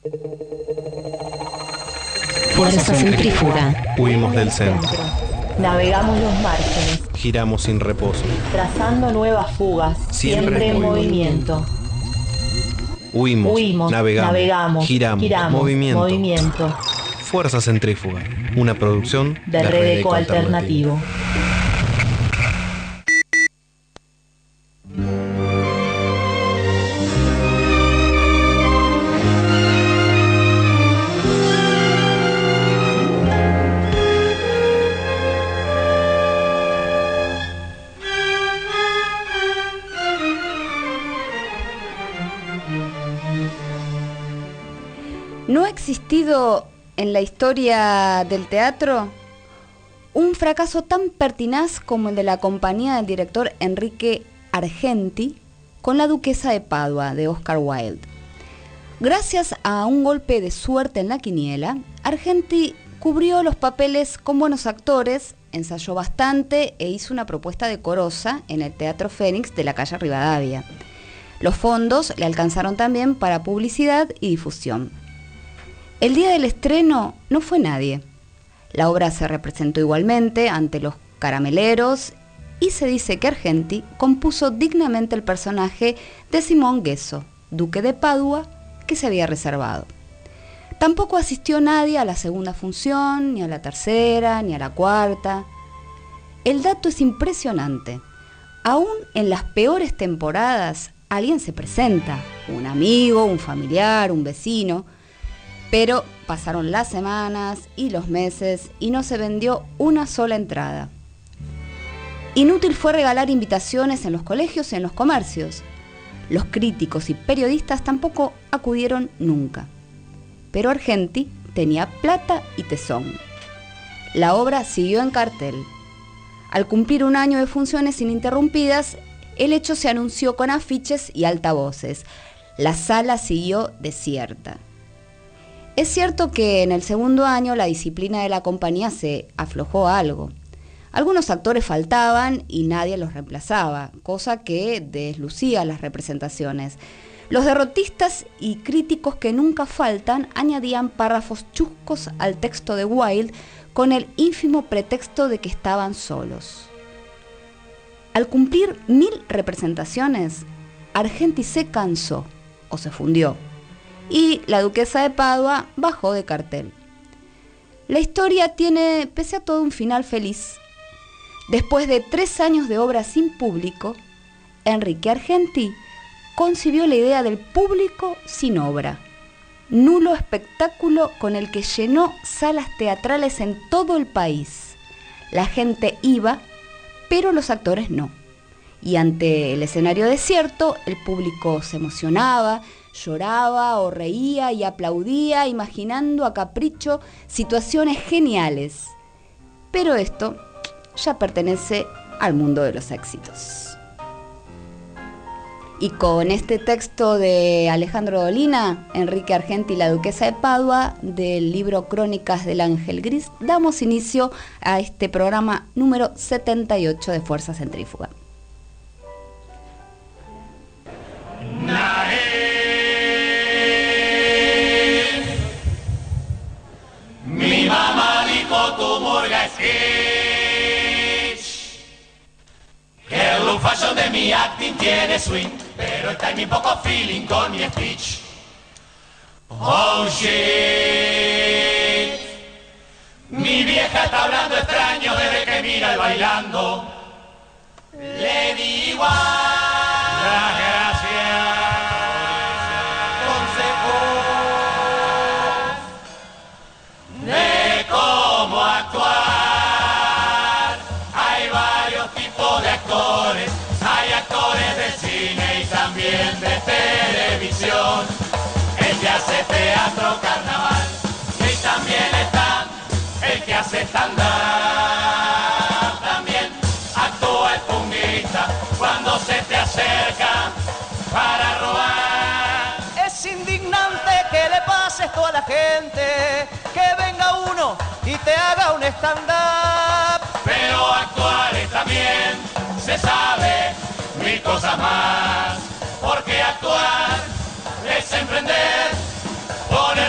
Fuerza centrífuga. Huimos del centro. Navegamos los márgenes, Giramos sin reposo. trazando nuevas fugas, siempre en movimiento. Huimos, navegamos, giramos, movimiento. Fuerza centrífuga. Una producción de Red Eco Alternativo. ¿No ha existido en la historia del teatro un fracaso tan pertinaz como el de la compañía del director Enrique Argenti con La Duquesa de Padua de Oscar Wilde? Gracias a un golpe de suerte en la quiniela, Argenti cubrió los papeles con buenos actores, ensayó bastante e hizo una propuesta decorosa en el Teatro Fénix de la calle Rivadavia. Los fondos le alcanzaron también para publicidad y difusión. El día del estreno no fue nadie. La obra se representó igualmente ante los carameleros y se dice que Argenti compuso dignamente el personaje de Simón Gueso, duque de Padua, que se había reservado. Tampoco asistió nadie a la segunda función, ni a la tercera, ni a la cuarta. El dato es impresionante. Aún en las peores temporadas, alguien se presenta, un amigo, un familiar, un vecino, pero pasaron las semanas y los meses y no se vendió una sola entrada. Inútil fue regalar invitaciones en los colegios y en los comercios. Los críticos y periodistas tampoco acudieron nunca. Pero Argenti tenía plata y tesón. La obra siguió en cartel. Al cumplir un año de funciones ininterrumpidas, el hecho se anunció con afiches y altavoces. La sala siguió desierta. Es cierto que en el segundo año la disciplina de la compañía se aflojó algo. Algunos actores faltaban y nadie los reemplazaba, cosa que deslucía las representaciones. Los derrotistas y críticos que nunca faltan añadían párrafos chuscos al texto de Wilde con el ínfimo pretexto de que estaban solos. Al cumplir 1000 representaciones, Argenti se cansó o se fundió y La Duquesa de Padua bajó de cartel. La historia tiene, pese a todo, un final feliz. Después de 3 años de obra sin público, Enrique Argenti concibió la idea del público sin obra, nulo espectáculo con el que llenó salas teatrales en todo el país. La gente iba, pero los actores no. Y ante el escenario desierto, el público se emocionaba, lloraba o reía y aplaudía, imaginando a capricho situaciones geniales. Pero esto ya pertenece al mundo de los éxitos. Y con este texto de Alejandro Dolina, Enrique Argenti y La Duquesa de Padua, del libro Crónicas del Ángel Gris, damos inicio a este programa número 78 de Fuerza Centrífuga. Mi mamá dijo tu murga es kitsch, que el look fashion de mi acting tiene swing, pero está en mi poco feeling con mi speech. Oh shit, mi vieja está hablando extraño desde que mira el bailando. Le di igual las gracias, consejos de cómo actuar. Hay varios tipos de actores, hay actores de cine y también de televisión. El que hace teatro carnaval y también está el que hace stand-up. También actúa el punguista cuando se te acerca para robar. Es indignante que le pase esto a la gente, que venga uno y te haga un stand-up. Pero actuar también se sabe 1000 cosas más, porque actuar es emprender, poner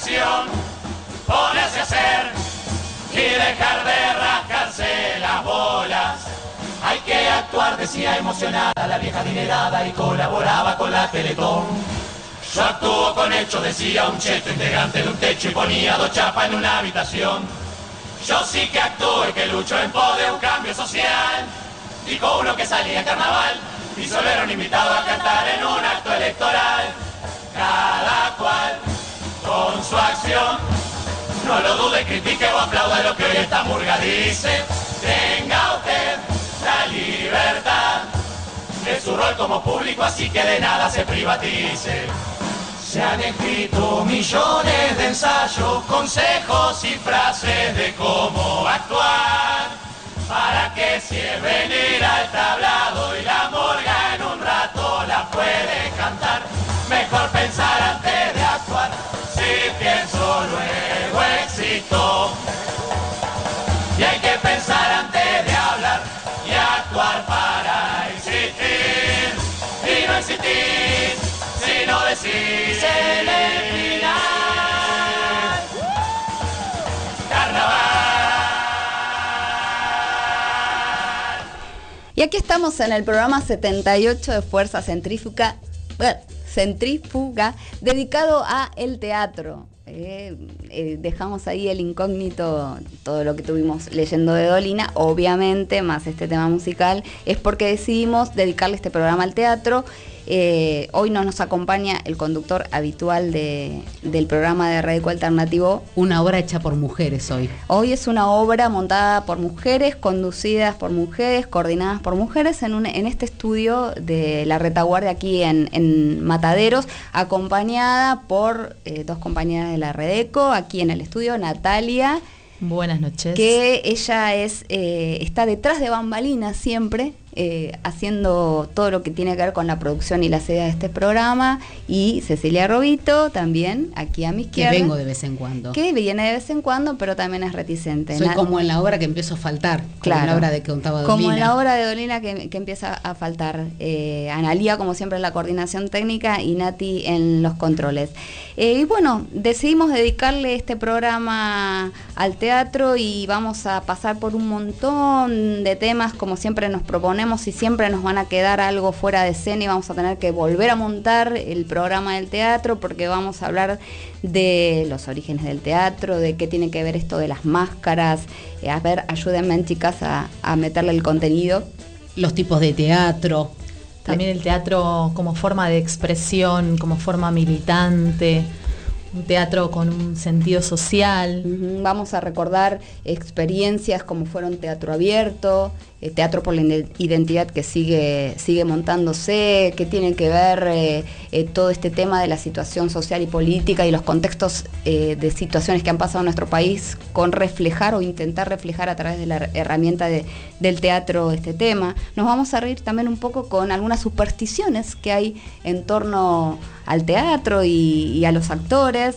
acción, ponerse a hacer y dejar de rascarse las bolas. Hay que actuar, decía emocionada la vieja adinerada y colaboraba con la Teletón. Yo actúo con hechos, decía un cheto integrante de un techo y ponía 2 chapas en una habitación. Yo sí que actúo y que lucho en pos de un cambio social, dijo uno que salía en carnaval y solo era un invitado a cantar en un acto electoral. Cada cual con su acción, no lo dude, critique o aplauda lo que hoy esta murga dice. Tenga usted la libertad de su rol como público, así que de nada se privatice. Se han escrito millones de ensayos, consejos y frases de cómo actuar, para que si es venir al tablado y la murga en un rato la puede cantar. Mejor pensar antes de actuar, si pienso luego existo. Y hay que pensar antes de hablar y actuar para existir. Y no existir, sino decir celebridad. Carnaval. Y aquí estamos en el programa 78 de Fuerza Centrífuga, dedicado a el teatro. Dejamos ahí el incógnito, todo lo que tuvimos leyendo de Dolina, obviamente, más este tema musical, es porque decidimos dedicarle este programa al teatro. Hoy no nos acompaña el conductor habitual del programa de Radical Alternativo. Una obra hecha por mujeres hoy. Hoy es una obra montada por mujeres, conducidas por mujeres, coordinadas por mujeres en este estudio de La Retaguardia aquí en Mataderos, acompañada por 2 compañeras de la Redeco, aquí en el estudio, Natalia. Buenas noches. Que ella está detrás de bambalinas siempre, haciendo todo lo que tiene que ver con la producción y las ideas de este programa, y Cecilia Robito también, aquí a mi izquierda. Que vengo de vez en cuando. Que viene de vez en cuando, pero también es reticente. Soy como en la obra que empiezo a faltar, claro, en la obra de que contaba Dolina. Como en la obra de Dolina que empieza a faltar. Analía, como siempre, en la coordinación técnica y Nati en los controles. Y bueno, decidimos dedicarle este programa al teatro y vamos a pasar por un montón de temas, como siempre nos proponemos, y siempre nos van a quedar algo fuera de escena y vamos a tener que volver a montar el programa del teatro, porque vamos a hablar de los orígenes del teatro, de qué tiene que ver esto de las máscaras. A ver, ayúdenme, chicas, a meterle el contenido. Los tipos de teatro. También el teatro como forma de expresión, como forma militante, un teatro con un sentido social. Vamos a recordar experiencias como fueron Teatro Abierto, Teatro por la Identidad, que sigue montándose, que tiene que ver todo este tema de la situación social y política y los contextos de situaciones que han pasado en nuestro país, con reflejar o intentar reflejar a través de la herramienta del teatro este tema. Nos vamos a reír también un poco con algunas supersticiones que hay en torno al teatro y a los actores.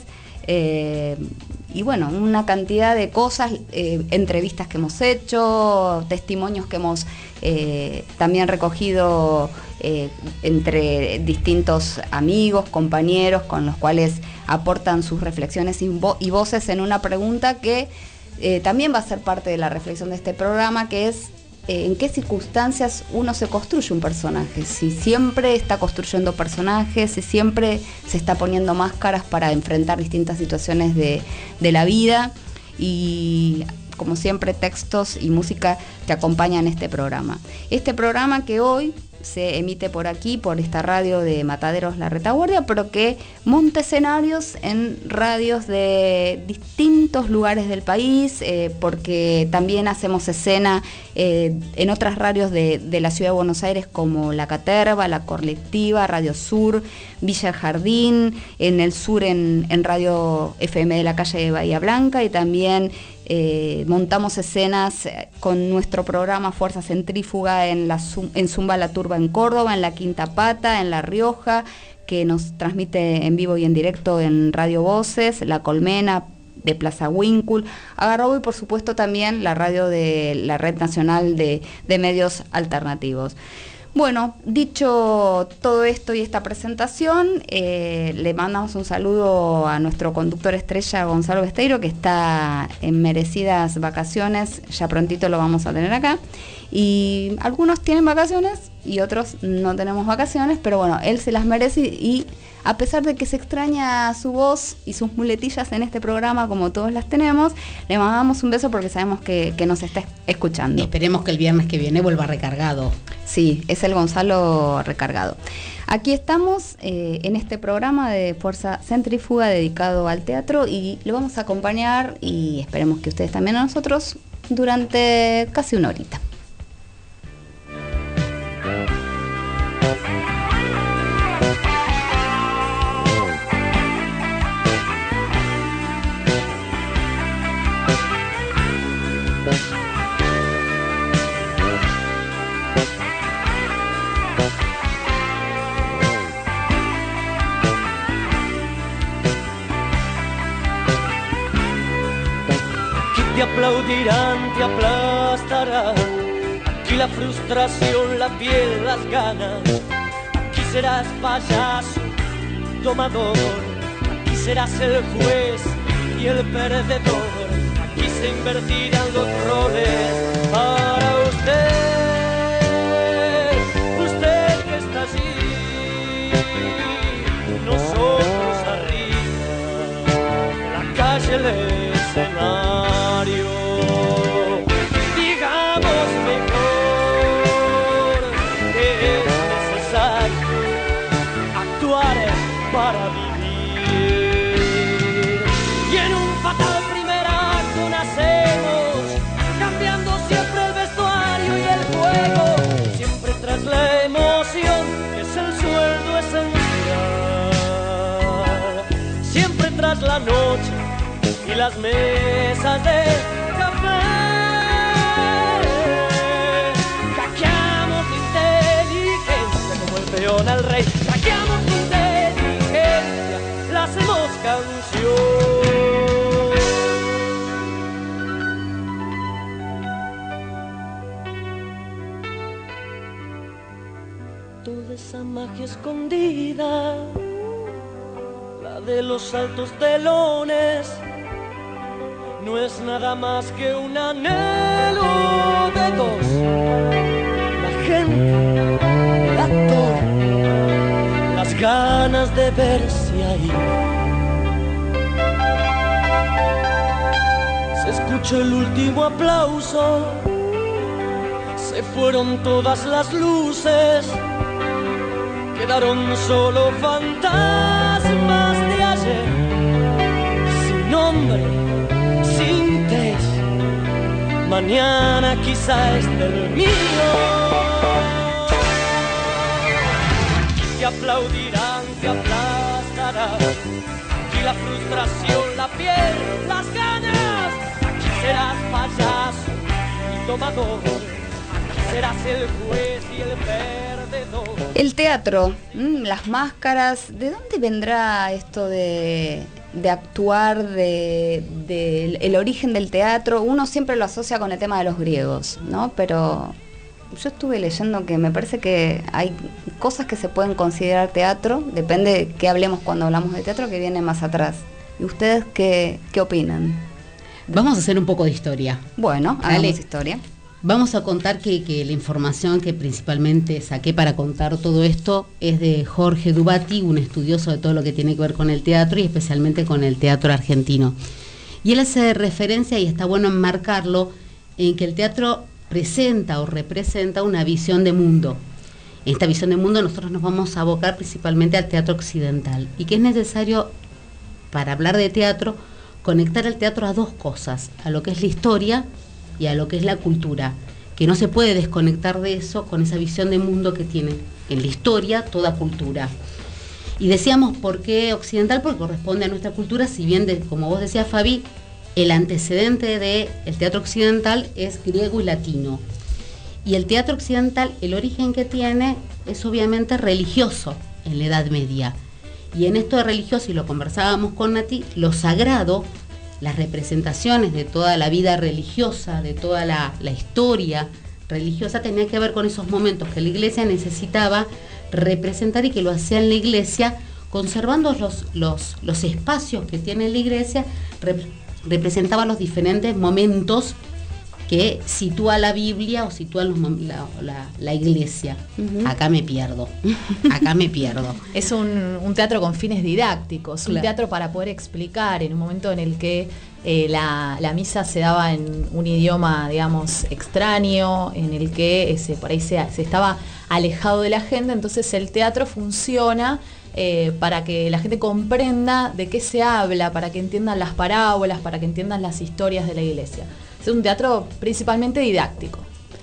Y bueno, una cantidad de cosas, entrevistas que hemos hecho, testimonios que hemos también recogido entre distintos amigos, compañeros, con los cuales aportan sus reflexiones y voces en una pregunta que también va a ser parte de la reflexión de este programa, que es en qué circunstancias uno se construye un personaje, si siempre está construyendo personajes, si siempre se está poniendo máscaras para enfrentar distintas situaciones de la vida, y como siempre textos y música te acompañan este programa. Este programa que hoy se emite por aquí, por esta radio de Mataderos La Retaguardia, pero que monta escenarios en radios de distintos lugares del país, porque también hacemos escena en otras radios de la ciudad de Buenos Aires, como La Caterva, La Colectiva, Radio Sur, Villa Jardín, en el sur en Radio FM de la calle de Bahía Blanca, y también montamos escenas con nuestro programa Fuerza Centrífuga en Zumba La Turba en Córdoba, en La Quinta Pata, en La Rioja, que nos transmite en vivo y en directo en Radio Voces, La Colmena de Plaza Huíncul, Agarrobo, y por supuesto también la radio de la Red Nacional de Medios Alternativos. Bueno, dicho todo esto y esta presentación, le mandamos un saludo a nuestro conductor estrella Gonzalo Besteiro, que está en merecidas vacaciones, ya prontito lo vamos a tener acá. Y algunos tienen vacaciones y otros no tenemos vacaciones, pero bueno, él se las merece y a pesar de que se extraña su voz y sus muletillas en este programa, como todos las tenemos, le mandamos un beso porque sabemos que nos está escuchando. Y esperemos que el viernes que viene vuelva recargado. Sí, es el Gonzalo recargado. Aquí estamos en este programa de Fuerza Centrífuga dedicado al teatro y lo vamos a acompañar y esperemos que ustedes también a nosotros durante casi una horita. Te aplaudirán, te aplastarán. Aquí la frustración, la piel, las ganas. Aquí serás payaso, domador. Aquí serás el juez y el perdedor. Aquí se invertirán los roles para usted. Usted que está allí, nosotros arriba. La calle, el escenario. Digamos mejor que es necesario actuar para vivir. Y en un fatal primer acto nacemos, cambiando siempre el vestuario y el juego, siempre tras la emoción que es el sueldo esencial, siempre tras la noche y las mesas de café. Hackeamos la inteligencia como el peón al rey. Hackeamos la inteligencia, la hacemos canción. Toda esa magia escondida, la de los altos telones, no es nada más que un anhelo de dos. La gente, el actor, las ganas de verse ahí. Se escuchó el último aplauso, se fueron todas las luces, quedaron solo fantasmas de ayer, sin nombre, sin test. Mañana quizá esté el mío. Te aplaudirán, te aplastarán. Aquí la frustración, la piel, las ganas. Aquí serás payaso y tomador. Aquí serás el juez y el perdedor. El teatro, las máscaras, ¿de dónde vendrá esto de actuar, el origen del teatro? Uno siempre lo asocia con el tema de los griegos, ¿no? Pero yo estuve leyendo que me parece que hay cosas que se pueden considerar teatro, depende de qué hablemos cuando hablamos de teatro, que viene más atrás. ¿Y ustedes qué opinan? Vamos a hacer un poco de historia. Bueno, hagamos historia. Vamos a contar que la información que principalmente saqué para contar todo esto es de Jorge Dubati, un estudioso de todo lo que tiene que ver con el teatro y especialmente con el teatro argentino. Y él hace referencia, y está bueno enmarcarlo, en que el teatro presenta o representa una visión de mundo. En esta visión de mundo nosotros nos vamos a abocar principalmente al teatro occidental y que es necesario, para hablar de teatro, conectar el teatro a dos cosas, a lo que es la historia y a lo que es la cultura, que no se puede desconectar de eso con esa visión de mundo que tiene en la historia toda cultura. Y decíamos, ¿por qué occidental? Porque corresponde a nuestra cultura, si bien, como vos decías, Fabi, el antecedente del teatro occidental es griego y latino. Y el teatro occidental, el origen que tiene es obviamente religioso en la Edad Media. Y en esto de religioso, y lo conversábamos con Nati, lo sagrado, las representaciones de toda la vida religiosa, de toda la historia religiosa tenía que ver con esos momentos que la iglesia necesitaba representar y que lo hacía en la iglesia, conservando los espacios que tiene la iglesia, representaba los diferentes momentos que sitúa la Biblia o sitúa la iglesia. Acá me pierdo. Es un teatro con fines didácticos, claro. Un teatro para poder explicar en un momento en el que la misa se daba en un idioma, digamos, extraño, en el que por ahí se estaba alejado de la gente, entonces el teatro funciona para que la gente comprenda de qué se habla, para que entiendan las parábolas, para que entiendan las historias de la iglesia. Es un teatro principalmente didáctico.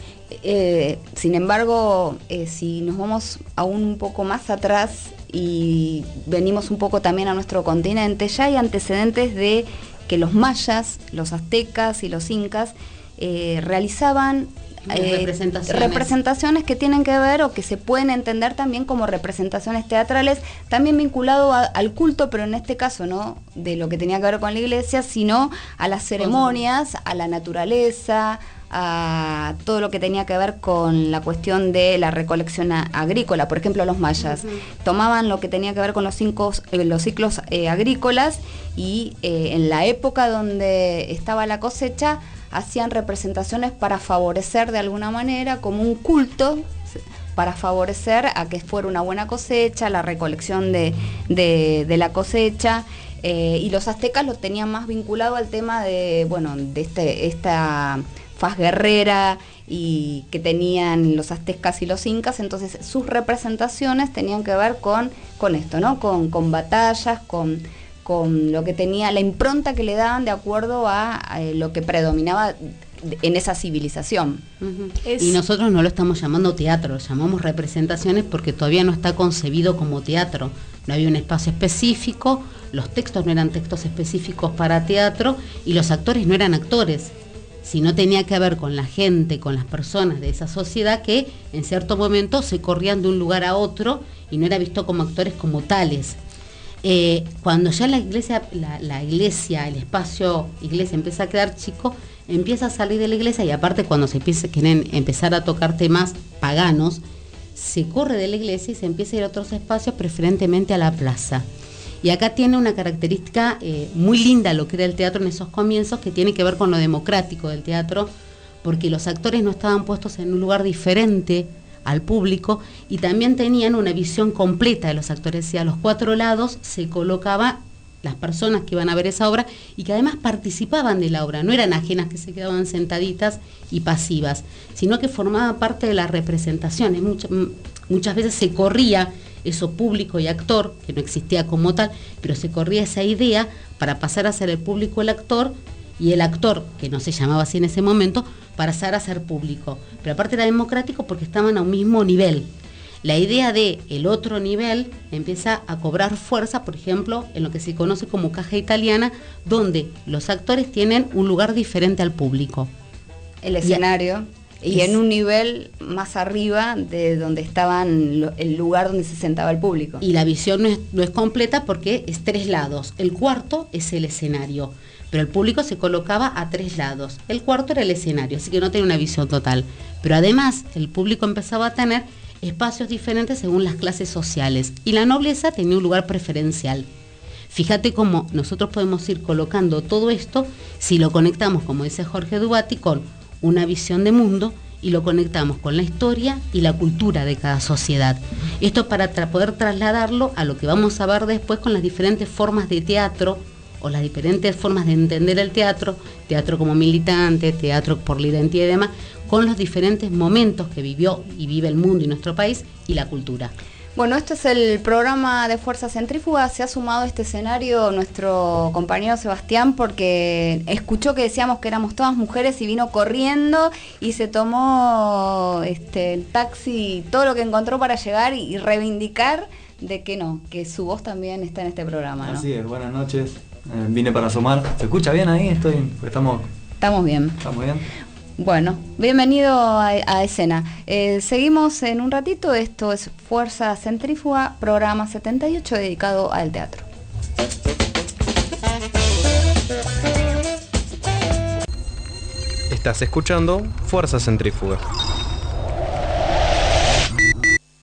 Sin embargo, si nos vamos aún un poco más atrás y venimos un poco también a nuestro continente, ya hay antecedentes de que los mayas, los aztecas y los incas realizaban representaciones que tienen que ver o que se pueden entender también como representaciones teatrales, también vinculado al culto, pero en este caso no de lo que tenía que ver con la iglesia, sino a las ceremonias, a la naturaleza, a todo lo que tenía que ver con la cuestión de la recolección agrícola. Por ejemplo, los mayas tomaban lo que tenía que ver con los ciclos agrícolas y en la época donde estaba la cosecha hacían representaciones para favorecer de alguna manera, como un culto, para favorecer a que fuera una buena cosecha, la recolección de la cosecha, y los aztecas lo tenían más vinculado al tema de esta faz guerrera y que tenían los aztecas y los incas. Entonces sus representaciones tenían que ver con esto, ¿no? Con batallas, con lo que tenía, la impronta que le daban de acuerdo a lo que predominaba en esa civilización. Y nosotros no lo estamos llamando teatro, lo llamamos representaciones porque todavía no está concebido como teatro. No había un espacio específico, los textos no eran textos específicos para teatro y los actores no eran actores, sino tenía que ver con la gente, con las personas de esa sociedad que en cierto momento se corrían de un lugar a otro y no era visto como actores como tales. Cuando ya la iglesia, el espacio iglesia empieza a quedar chico, empieza a salir de la iglesia y aparte cuando quieren empezar a tocar temas paganos, se corre de la iglesia y se empieza a ir a otros espacios, preferentemente a la plaza. Y acá tiene una característica muy linda lo que era el teatro en esos comienzos, que tiene que ver con lo democrático del teatro, porque los actores no estaban puestos en un lugar diferente al público y también tenían una visión completa de los actores, y a los 4 lados se colocaba las personas que iban a ver esa obra y que además participaban de la obra, no eran ajenas que se quedaban sentaditas y pasivas, sino que formaban parte de la representación. Muchas veces se corría eso público y actor, que no existía como tal, pero se corría esa idea para pasar a ser el público el actor, y el actor, que no se llamaba así en ese momento, para pasar a ser público. Pero aparte era democrático porque estaban a un mismo nivel. La idea de el otro nivel empieza a cobrar fuerza, por ejemplo, en lo que se conoce como caja italiana, donde los actores tienen un lugar diferente al público. El escenario. Y en un nivel más arriba de donde estaban, el lugar donde se sentaba el público. Y la visión no es completa porque es 3 lados. El cuarto es el escenario, pero el público se colocaba a 3 lados. El cuarto era el escenario, así que no tenía una visión total. Pero además el público empezaba a tener espacios diferentes según las clases sociales. Y la nobleza tenía un lugar preferencial. Fíjate cómo nosotros podemos ir colocando todo esto si lo conectamos, como dice Jorge Dubati, con una visión de mundo y lo conectamos con la historia y la cultura de cada sociedad. Esto para poder trasladarlo a lo que vamos a ver después con las diferentes formas de teatro o las diferentes formas de entender el teatro, teatro como militante, teatro por la identidad y demás, con los diferentes momentos que vivió y vive el mundo y nuestro país y la cultura. Bueno, este es el programa de Fuerza Centrífuga. Se ha sumado a este escenario nuestro compañero Sebastián porque escuchó que decíamos que éramos todas mujeres y vino corriendo y se tomó el taxi, todo lo que encontró para llegar y reivindicar de que su voz también está en este programa, ¿no? Así es, buenas noches. Vine para asomar. ¿Se escucha bien ahí? Estamos bien. ¿Estamos bien? Bueno, bienvenido a escena. Seguimos en un ratito. Esto es Fuerza Centrífuga, programa 78 dedicado al teatro. Estás escuchando Fuerza Centrífuga.